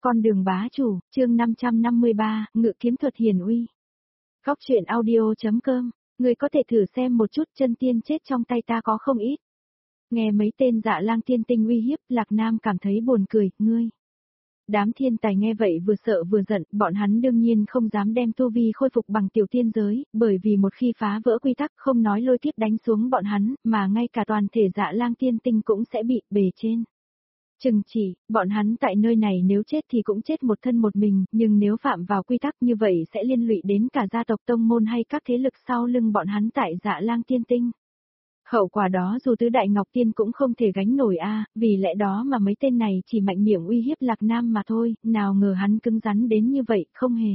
Con đường bá chủ, chương 553, ngự kiếm thuật hiển uy. Góc truyện audio.com, người có thể thử xem một chút, chân tiên chết trong tay ta có không ít. Nghe mấy tên Dạ Lang tiên tinh uy hiếp, Lạc Nam cảm thấy buồn cười, ngươi. Đám thiên tài nghe vậy vừa sợ vừa giận, bọn hắn đương nhiên không dám đem tu vi khôi phục bằng tiểu tiên giới, bởi vì một khi phá vỡ quy tắc không nói lôi kiếp đánh xuống bọn hắn, mà ngay cả toàn thể Dạ Lang tiên tinh cũng sẽ bị bề trên. Chừng chỉ, bọn hắn tại nơi này nếu chết thì cũng chết một thân một mình, nhưng nếu phạm vào quy tắc như vậy sẽ liên lụy đến cả gia tộc tông môn hay các thế lực sau lưng bọn hắn tại Dạ Lang tiên tinh. Hậu quả đó dù tứ đại ngọc tiên cũng không thể gánh nổi vì lẽ đó mà mấy tên này chỉ mạnh miệng uy hiếp Lạc Nam mà thôi, nào ngờ hắn cứng rắn đến như vậy, không hề.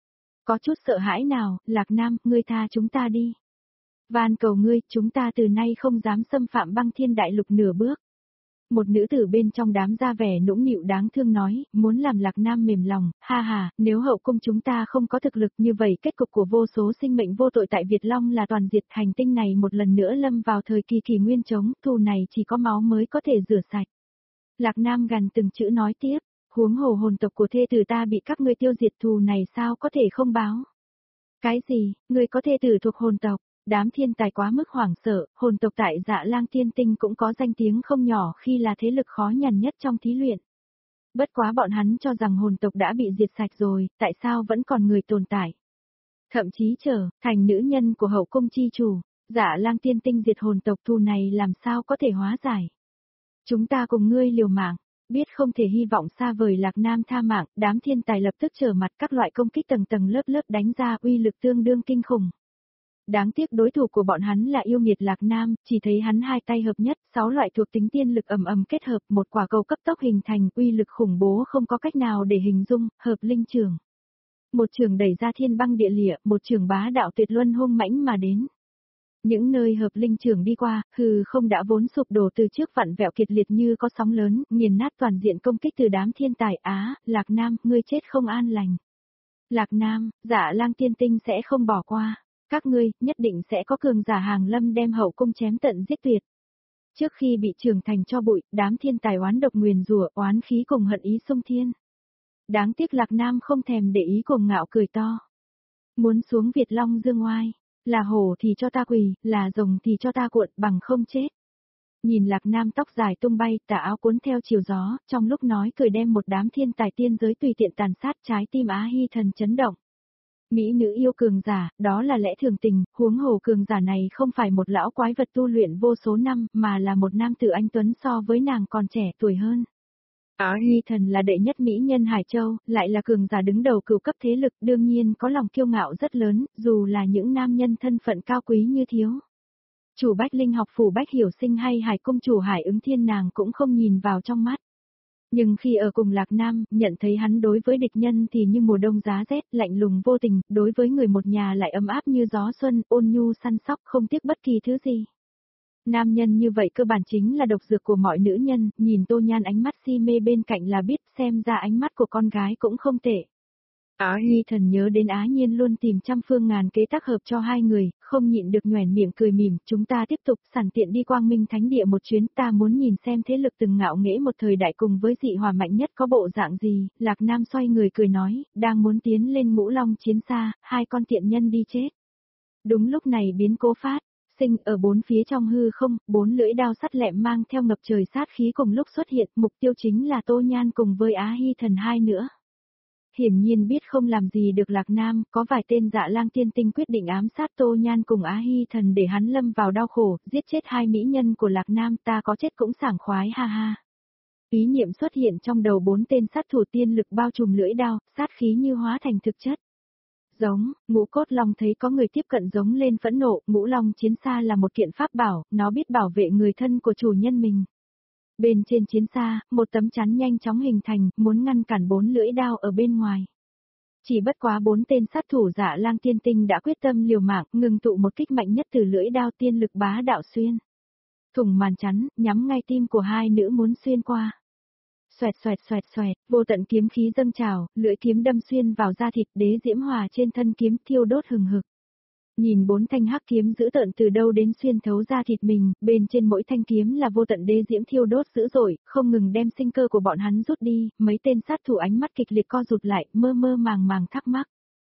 Có chút sợ hãi nào, Lạc Nam, ngươi tha chúng ta đi. Van cầu ngươi, chúng ta từ nay không dám xâm phạm băng thiên đại lục nửa bước. Một nữ tử bên trong đám ra vẻ nũng nịu đáng thương nói, muốn làm Lạc Nam mềm lòng, nếu hậu cung chúng ta không có thực lực như vậy kết cục của vô số sinh mệnh vô tội tại Việt Long là toàn diệt, hành tinh này một lần nữa lâm vào thời kỳ kỷ nguyên trống, thù này chỉ có máu mới có thể rửa sạch. Lạc Nam gằn từng chữ nói tiếp, huống hồ hồn tộc của thê tử ta bị các ngươi tiêu diệt, thù này sao có thể không báo. Cái gì, ngươi có thê tử thuộc hồn tộc? Đám thiên tài quá mức hoảng sợ, hồn tộc tại Dạ Lang tiên tinh cũng có danh tiếng không nhỏ khi là thế lực khó nhằn nhất trong thí luyện. Bất quá bọn hắn cho rằng hồn tộc đã bị diệt sạch rồi, tại sao vẫn còn người tồn tại? Thậm chí thành nữ nhân của hậu cung chi chủ, Dạ Lang tiên tinh diệt hồn tộc, thù này làm sao có thể hóa giải? Chúng ta cùng ngươi liều mạng, biết không thể hy vọng xa vời Lạc Nam tha mạng, đám thiên tài lập tức trở mặt, các loại công kích tầng tầng lớp lớp đánh ra, uy lực tương đương kinh khủng. Đáng tiếc đối thủ của bọn hắn là yêu nghiệt Lạc Nam, chỉ thấy hắn hai tay hợp nhất, 6 loại thuộc tính tiên lực ầm ầm kết hợp, một quả cầu cấp tốc hình thành, uy lực khủng bố không có cách nào để hình dung, hợp linh trường. Một trường đẩy ra thiên băng địa lịa, một trường bá đạo tuyệt luân hung mãnh mà đến. Những nơi hợp linh trường đi qua, hư không đã vốn sụp đổ từ trước vặn vẹo kiệt liệt như có sóng lớn, nghiền nát toàn diện công kích từ đám thiên tài. Lạc Nam, ngươi chết không an lành. Lạc Nam, Dạ Lang tiên tinh sẽ không bỏ qua. Các ngươi, nhất định sẽ có cường giả hàng lâm đem hậu cung chém tận giết tuyệt. Trước khi bị trưởng thành cho bụi, đám thiên tài oán độc nguyền rủa, oán khí cùng hận ý xung thiên. Đáng tiếc Lạc Nam không thèm để ý, cuồng ngạo cười to. Muốn xuống Việt Long dương oai, là hổ thì cho ta quỳ, là rồng thì cho ta cuộn, bằng không chết. Nhìn Lạc Nam tóc dài tung bay, tà áo cuốn theo chiều gió, trong lúc nói cười đem một đám thiên tài tiên giới tùy tiện tàn sát, trái tim Á Hy Thần chấn động. Mỹ nữ yêu cường giả, đó là lẽ thường tình, huống hồ cường giả này không phải một lão quái vật tu luyện vô số năm, mà là một nam tử anh tuấn so với nàng còn trẻ tuổi hơn. Á Hy Thần là đệ nhất mỹ nhân Hải Châu, lại là cường giả đứng đầu cửu cấp thế lực, đương nhiên có lòng kiêu ngạo rất lớn, dù là những nam nhân thân phận cao quý như thiếu. Chủ Bách Linh học phủ Bách Hiểu Sinh hay Hải công chủ Hải Ứng Thiên nàng cũng không nhìn vào trong mắt. Nhưng khi ở cùng Lạc Nam, nhận thấy hắn đối với địch nhân thì như mùa đông giá rét, lạnh lùng vô tình, đối với người một nhà lại ấm áp như gió xuân, ôn nhu săn sóc, không tiếc bất kỳ thứ gì. Nam nhân như vậy cơ bản chính là độc dược của mọi nữ nhân, nhìn Tô Nhan ánh mắt si mê bên cạnh là biết, xem ra ánh mắt của con gái cũng không tệ. Á Hy Thần nhớ đến Á Nhiên luôn tìm trăm phương ngàn kế tác hợp cho hai người, không nhịn được nhoẻn miệng cười mỉm, chúng ta tiếp tục sẵn tiện đi Quang Minh Thánh Địa một chuyến, ta muốn nhìn xem thế lực từng ngạo nghễ một thời đại cùng với dị hỏa mạnh nhất có bộ dạng gì. Lạc Nam xoay người cười nói, đang muốn tiến lên Ngũ Long chiến xa, hai con tiện nhân đi chết. Đúng lúc này biến cố phát sinh ở bốn phía trong hư không, 4 lưỡi đao sắt lẹm mang theo ngập trời sát khí cùng lúc xuất hiện, mục tiêu chính là Tô Nhan cùng với Á Hy Thần hai nữa. Hiển nhiên biết không làm gì được Lạc Nam, có vài tên Dạ Lang tiên tinh quyết định ám sát Tô Nhan cùng Á Hy Thần để hắn lâm vào đau khổ, giết chết hai mỹ nhân của Lạc Nam, ta có chết cũng sảng khoái ha. Ý niệm xuất hiện trong đầu 4 tên sát thủ tiên lực bao trùm lưỡi đao, sát khí như hóa thành thực chất. Giống, Ngũ Cốt Long thấy có người tiếp cận giống lên phẫn nộ, Ngũ Long chiến xa là một kiện pháp bảo, nó biết bảo vệ người thân của chủ nhân mình. Bên trên chiến xa, một tấm chắn nhanh chóng hình thành, muốn ngăn cản 4 lưỡi đao ở bên ngoài. Chỉ bất quá 4 tên sát thủ Dạ Lang tiên tinh đã quyết tâm liều mạng, ngừng tụ một kích mạnh nhất từ lưỡi đao tiên lực bá đạo xuyên. Thủng màn chắn, nhắm ngay tim của hai nữ muốn xuyên qua. Xoẹt xoẹt xoẹt xoẹt, vô tận kiếm khí dâng trào, lưỡi kiếm đâm xuyên vào da thịt, đế diễm hòa trên thân kiếm thiêu đốt hừng hực. Nhìn 4 thanh hắc kiếm dữ tợn từ đâu đến xuyên thấu ra thịt mình, bên trên mỗi thanh kiếm là vô tận đế diễm thiêu đốt dữ dội, không ngừng đem sinh cơ của bọn hắn rút đi, mấy tên sát thủ ánh mắt kịch liệt co rụt lại, mơ mơ màng màng thắc mắc.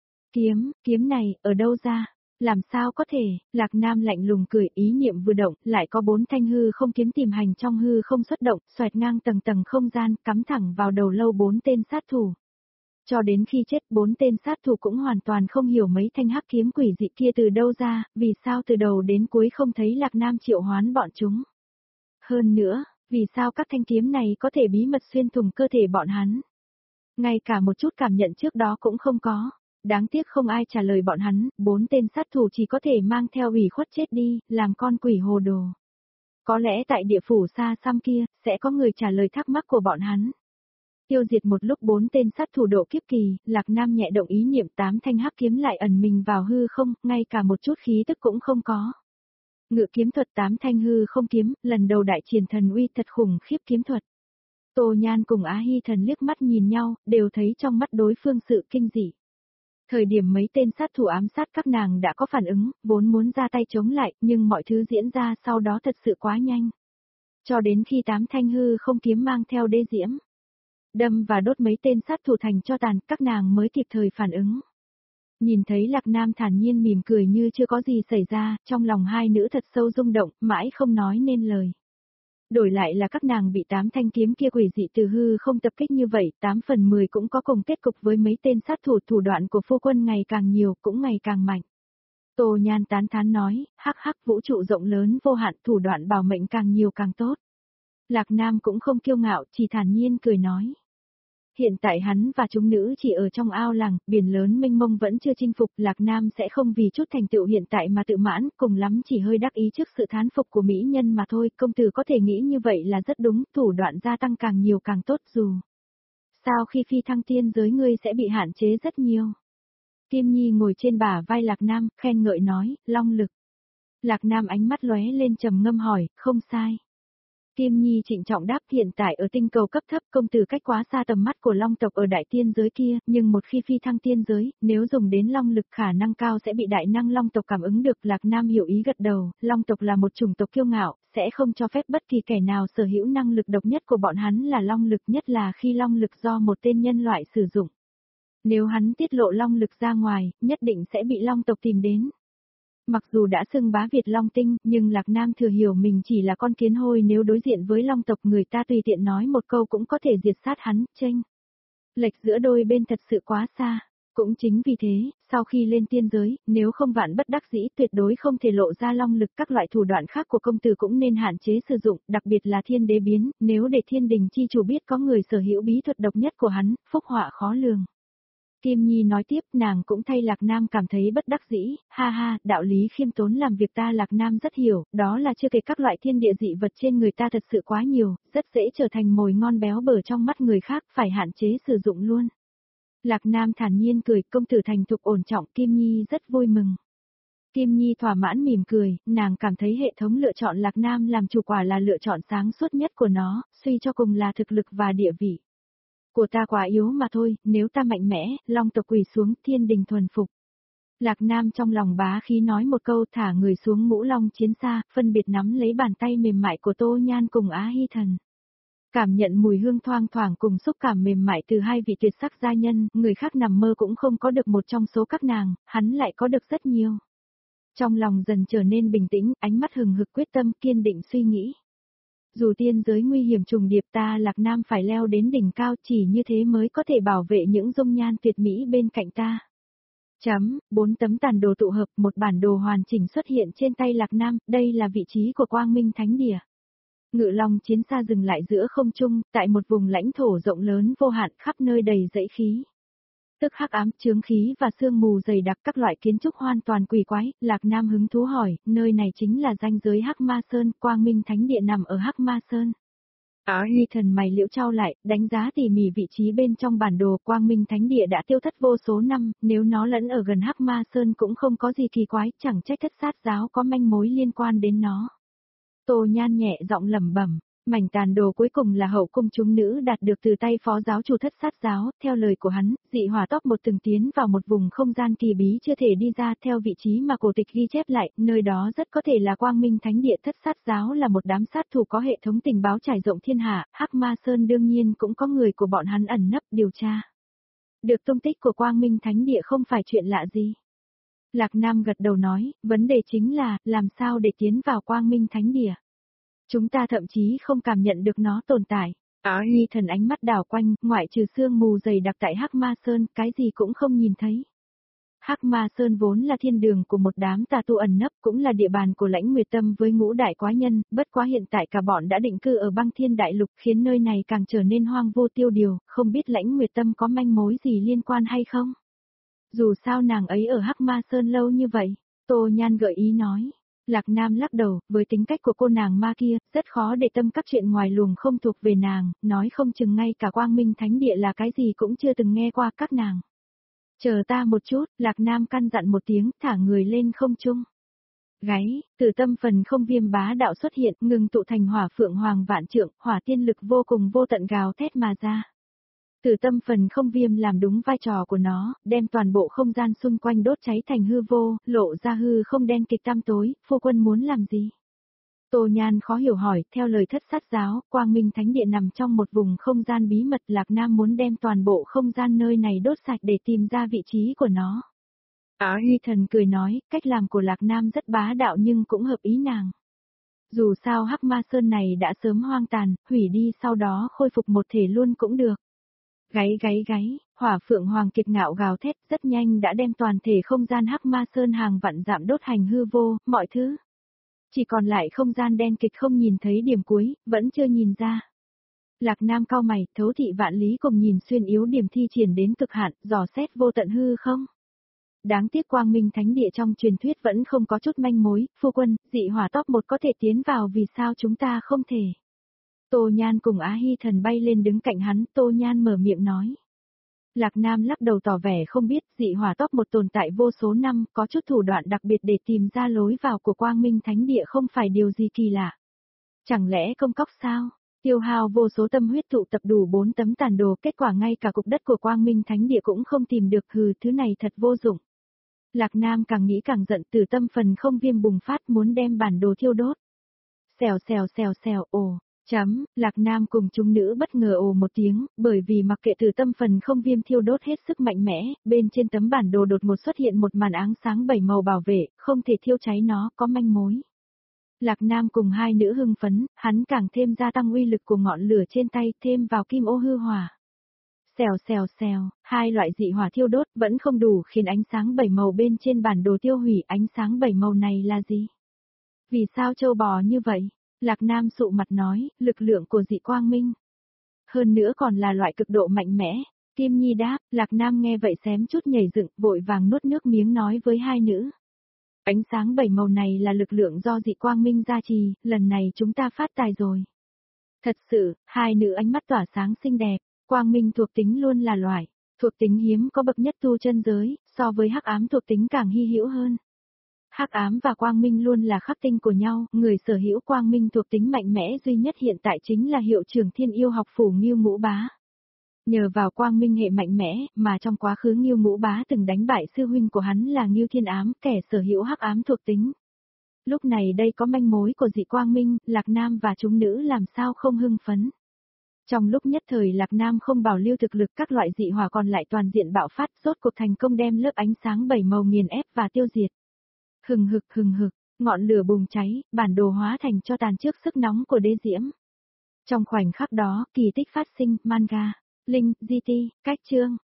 Kiếm này, ở đâu ra? Làm sao có thể? Lạc Nam lạnh lùng cười, ý niệm vừa động, lại có 4 thanh hư không kiếm tìm hành trong hư không xuất động, xoẹt ngang tầng tầng không gian, cắm thẳng vào đầu lâu 4 tên sát thủ. Cho đến khi chết 4 tên sát thủ cũng hoàn toàn không hiểu mấy thanh hắc kiếm quỷ dị kia từ đâu ra, vì sao từ đầu đến cuối không thấy Lạc Nam triệu hoán bọn chúng. Hơn nữa, vì sao các thanh kiếm này có thể bí mật xuyên thủng cơ thể bọn hắn. Ngay cả một chút cảm nhận trước đó cũng không có. Đáng tiếc không ai trả lời bọn hắn, 4 tên sát thủ chỉ có thể mang theo ủy khuất chết đi, làm con quỷ hồ đồ. Có lẽ tại địa phủ xa xăm kia, sẽ có người trả lời thắc mắc của bọn hắn. Tiêu diệt một lúc 4 tên sát thủ độ kiếp kỳ, Lạc Nam nhẹ động ý niệm 8 thanh hắc kiếm lại ẩn mình vào hư không, ngay cả một chút khí tức cũng không có. Ngự kiếm thuật 8 thanh hư không kiếm, lần đầu đại triển thần uy thật khủng khiếp kiếm thuật. Tô Nhan cùng Á Hy Thần liếc mắt nhìn nhau, đều thấy trong mắt đối phương sự kinh dị. Thời điểm mấy tên sát thủ ám sát các nàng đã có phản ứng, vốn muốn ra tay chống lại, nhưng mọi thứ diễn ra sau đó thật sự quá nhanh. Cho đến khi 8 thanh hư không kiếm mang theo đế diễm, đâm và đốt mấy tên sát thủ thành cho tàn, các nàng mới kịp thời phản ứng. Nhìn thấy Lạc Nam thản nhiên mỉm cười như chưa có gì xảy ra, trong lòng hai nữ thật sâu rung động, mãi không nói nên lời. Đổi lại là các nàng bị 8 thanh kiếm kia quỷ dị từ hư không tập kích như vậy, 8/10 cũng có cùng kết cục với mấy tên sát thủ. Thủ đoạn của phu quân ngày càng nhiều, cũng ngày càng mạnh. Tô Nhan tán thán nói, hắc hắc, vũ trụ rộng lớn vô hạn, thủ đoạn bảo mệnh càng nhiều càng tốt. Lạc Nam cũng không kiêu ngạo, chỉ thản nhiên cười nói. Hiện tại hắn và chúng nữ chỉ ở trong ao làng, biển lớn mênh mông vẫn chưa chinh phục, Lạc Nam sẽ không vì chút thành tựu hiện tại mà tự mãn, cùng lắm chỉ hơi đắc ý trước sự thán phục của mỹ nhân mà thôi, công tử có thể nghĩ như vậy là rất đúng, thủ đoạn gia tăng càng nhiều càng tốt dù. Sao khi phi thăng tiên giới ngươi sẽ bị hạn chế rất nhiều? Kim Nhi ngồi trên bả vai Lạc Nam, khen ngợi nói, long lực. Lạc Nam ánh mắt lóe lên trầm ngâm hỏi, không sai. Kim Nhi trịnh trọng đáp, hiện tại ở tinh cầu cấp thấp, công tử cách quá xa tầm mắt của long tộc ở đại tiên giới kia, nhưng một khi phi thăng tiên giới, nếu dùng đến long lực khả năng cao sẽ bị đại năng long tộc cảm ứng được. Lạc Nam hiểu ý gật đầu, long tộc là một chủng tộc kiêu ngạo, sẽ không cho phép bất kỳ kẻ nào sở hữu năng lực độc nhất của bọn hắn là long lực, nhất là khi long lực do một tên nhân loại sử dụng. Nếu hắn tiết lộ long lực ra ngoài, nhất định sẽ bị long tộc tìm đến. Mặc dù đã xưng bá Việt Long Tinh, nhưng Lạc Nam thừa hiểu mình chỉ là con kiến hôi, nếu đối diện với long tộc người ta tùy tiện nói một câu cũng có thể diệt sát hắn, chênh lệch giữa đôi bên thật sự quá xa. Cũng chính vì thế, sau khi lên tiên giới, nếu không vạn bất đắc dĩ tuyệt đối không thể lộ ra long lực, các loại thủ đoạn khác của công tử cũng nên hạn chế sử dụng, đặc biệt là thiên đế biến, nếu để thiên đình chi chủ biết có người sở hữu bí thuật độc nhất của hắn, phúc họa khó lường. Kim Nhi nói tiếp, nàng cũng thay Lạc Nam cảm thấy bất đắc dĩ, ha ha, đạo lý khiêm tốn làm việc ta Lạc Nam rất hiểu, đó là chưa kể các loại thiên địa dị vật trên người ta thật sự quá nhiều, rất dễ trở thành mồi ngon béo bở trong mắt người khác, phải hạn chế sử dụng luôn. Lạc Nam thản nhiên cười, công tử thành thục ổn trọng, Kim Nhi rất vui mừng. Kim Nhi thỏa mãn mỉm cười, nàng cảm thấy hệ thống lựa chọn Lạc Nam làm chủ quả là lựa chọn sáng suốt nhất của nó, suy cho cùng là thực lực và địa vị. Của ta quá yếu mà thôi, nếu ta mạnh mẽ, long tộc quỳ xuống, thiên đình thuần phục. Lạc Nam trong lòng bá khí nói một câu, thả người xuống ngũ long chiến xa, phân biệt nắm lấy bàn tay mềm mại của Tô Nhan cùng Á Hy Thần. Cảm nhận mùi hương thoang thoảng cùng xúc cảm mềm mại từ hai vị tuyệt sắc gia nhân, người khác nằm mơ cũng không có được một trong số các nàng, hắn lại có được rất nhiều. Trong lòng dần trở nên bình tĩnh, ánh mắt hừng hực quyết tâm, kiên định suy nghĩ. Dù tiên giới nguy hiểm trùng điệp, ta Lạc Nam phải leo đến đỉnh cao, chỉ như thế mới có thể bảo vệ những dung nhan tuyệt mỹ bên cạnh ta. 4 tấm tàn đồ tụ hợp, một bản đồ hoàn chỉnh xuất hiện trên tay Lạc Nam, đây là vị trí của Quang Minh Thánh Địa. Ngự long chiến xa dừng lại giữa không trung, tại một vùng lãnh thổ rộng lớn vô hạn, khắp nơi đầy dãy khí. Tức hắc ám, chướng khí và sương mù dày đặc, các loại kiến trúc hoàn toàn quỷ quái. Lạc Nam hứng thú hỏi, nơi này chính là ranh giới Hắc Ma Sơn, Quang Minh Thánh Địa nằm ở Hắc Ma Sơn. Á Hy Thần mày liễu trao lại, đánh giá tỉ mỉ vị trí bên trong bản đồ. Quang Minh Thánh Địa đã tiêu thất vô số năm, nếu nó lẫn ở gần Hắc Ma Sơn cũng không có gì kỳ quái, chẳng trách Thất Sát giáo có manh mối liên quan đến nó. Tô Nhan nhẹ giọng lẩm bẩm, Mảnh tàn đồ cuối cùng là hậu cung chúng nữ đạt được từ tay phó giáo chủ Thất Sát giáo, theo lời của hắn, dị hỏa top một từng tiến vào một vùng không gian kỳ bí chưa thể đi ra theo vị trí mà cổ tịch ghi chép lại, nơi đó rất có thể là Quang Minh Thánh Địa. Thất Sát giáo là một đám sát thủ có hệ thống tình báo trải rộng thiên hạ, Hắc Ma Sơn đương nhiên cũng có người của bọn hắn ẩn nấp điều tra. Được tung tích của Quang Minh Thánh Địa không phải chuyện lạ gì. Lạc Nam gật đầu nói, vấn đề chính là, làm sao để tiến vào Quang Minh Thánh Địa. Chúng ta thậm chí không cảm nhận được nó tồn tại. Hy Thần ánh mắt đảo quanh, ngoại trừ sương mù dày đặc tại Hắc Ma Sơn, cái gì cũng không nhìn thấy. Hắc Ma Sơn vốn là thiên đường của một đám tà tu ẩn nấp, cũng là địa bàn của Lãnh Nguyệt Tâm với ngũ đại quái nhân, bất quá hiện tại cả bọn đã định cư ở Băng Thiên Đại Lục, khiến nơi này càng trở nên hoang vô tiêu điều, không biết Lãnh Nguyệt Tâm có manh mối gì liên quan hay không. Dù sao nàng ấy ở Hắc Ma Sơn lâu như vậy, Tô Nhan gợi ý nói. Lạc Nam lắc đầu, với tính cách của cô nàng ma kia, rất khó để tâm các chuyện ngoài luồng không thuộc về nàng, nói không chừng ngay cả Quang Minh Thánh Địa là cái gì cũng chưa từng nghe qua các nàng. Chờ ta một chút, Lạc Nam căn dặn một tiếng, thả người lên không trung. Gáy, từ tâm phần không viêm bá đạo xuất hiện, ngừng tụ thành hỏa phượng hoàng vạn trượng, hỏa tiên lực vô cùng vô tận gào thét mà ra. Từ tâm phần không viêm làm đúng vai trò của nó, đem toàn bộ không gian xung quanh đốt cháy thành hư vô, lộ ra hư không đen kịch tăm tối, phu quân muốn làm gì? Tô Nhan khó hiểu hỏi, theo lời Thất Sát giáo, Quang Minh Thánh Địa nằm trong một vùng không gian bí mật, Lạc Nam muốn đem toàn bộ không gian nơi này đốt sạch để tìm ra vị trí của nó. Hy Thần cười nói, cách làm của Lạc Nam rất bá đạo nhưng cũng hợp ý nàng. Dù sao Hắc Ma Sơn này đã sớm hoang tàn, hủy đi sau đó khôi phục một thể luôn cũng được. Gáy gáy gáy, hỏa phượng hoàng kiệt ngạo gào thét rất nhanh đã đem toàn thể không gian Hắc Ma Sơn hàng vạn dặm đốt hành hư vô, mọi thứ. Chỉ còn lại không gian đen kịch không nhìn thấy điểm cuối, vẫn chưa nhìn ra. Lạc Nam cau mày, thấu thị vạn lý cùng nhìn xuyên yếu điểm thi triển đến cực hạn, dò xét vô tận hư không. Đáng tiếc Quang Minh Thánh Địa trong truyền thuyết vẫn không có chút manh mối, phu quân, dị hỏa top 1 có thể tiến vào vì sao chúng ta không thể. Tô Nhan cùng Hy Thần bay lên đứng cạnh hắn, Tô Nhan mở miệng nói. Lạc Nam lắc đầu tỏ vẻ không biết, dị hỏa top 1 tồn tại vô số năm, có chút thủ đoạn đặc biệt để tìm ra lối vào của Quang Minh Thánh Địa không phải điều gì kỳ lạ. Chẳng lẽ công cốc sao? Tiêu hao vô số tâm huyết tụ tập đủ 4 tấm tàn đồ, kết quả ngay cả cục đất của Quang Minh Thánh Địa cũng không tìm được, thứ này thật vô dụng. Lạc Nam càng nghĩ càng giận, từ tâm phần không viêm bùng phát muốn đem bản đồ thiêu đốt. Xèo xèo xèo xèo, ồ. Lạc Nam cùng chúng nữ bất ngờ ồ một tiếng, bởi vì mặc kệ từ tâm phần không viêm thiêu đốt hết sức mạnh mẽ, bên trên tấm bản đồ đột ngột xuất hiện một màn áng sáng 7 màu bảo vệ, không thể thiêu cháy nó, có manh mối. Lạc Nam cùng hai nữ hưng phấn, hắn càng thêm gia tăng uy lực của ngọn lửa trên tay, thêm vào kim ô hư hỏa. Xèo xèo xèo, hai loại dị hỏa thiêu đốt vẫn không đủ khiến ánh sáng 7 màu bên trên bản đồ tiêu hủy. Ánh sáng 7 màu này là gì? Vì sao châu bò như vậy? Lạc Nam sụ mặt nói, lực lượng của dị quang minh. Hơn nữa còn là loại cực độ mạnh mẽ. Kim Nhi đáp, Lạc Nam nghe vậy xém chút nhảy dựng, vội vàng nuốt nước miếng nói với hai nữ. Ánh sáng 7 màu này là lực lượng do dị quang minh gia trì, lần này chúng ta phát tài rồi. Thật sự, hai nữ ánh mắt tỏa sáng xinh đẹp, quang minh thuộc tính luôn là loại, thuộc tính hiếm có bậc nhất tu chân giới, so với hắc ám thuộc tính càng hy hữu hơn. Hắc ám và quang minh luôn là khắc tinh của nhau, người sở hữu quang minh thuộc tính mạnh mẽ duy nhất hiện tại chính là hiệu trưởng Thiên Yêu học phủ Ngưu Ngũ Bá. Nhờ vào quang minh hệ mạnh mẽ, mà trong quá khứ Ngưu Ngũ Bá từng đánh bại sư huynh của hắn là Ngưu Thiên Ám, kẻ sở hữu hắc ám thuộc tính. Lúc này đây có manh mối của dị quang minh, Lạc Nam và chúng nữ làm sao không hưng phấn. Trong lúc nhất thời Lạc Nam không bảo lưu thực lực, các loại dị hỏa còn lại toàn diện bạo phát, rốt cuộc thành công đem lớp ánh sáng 7 màu nghiền ép và tiêu diệt. Hừng hực, ngọn lửa bùng cháy, bản đồ hóa thành tro tàn trước sức nóng của đế diễm. Trong khoảnh khắc đó, kỳ tích phát sinh, manga, link, GT, cách chương.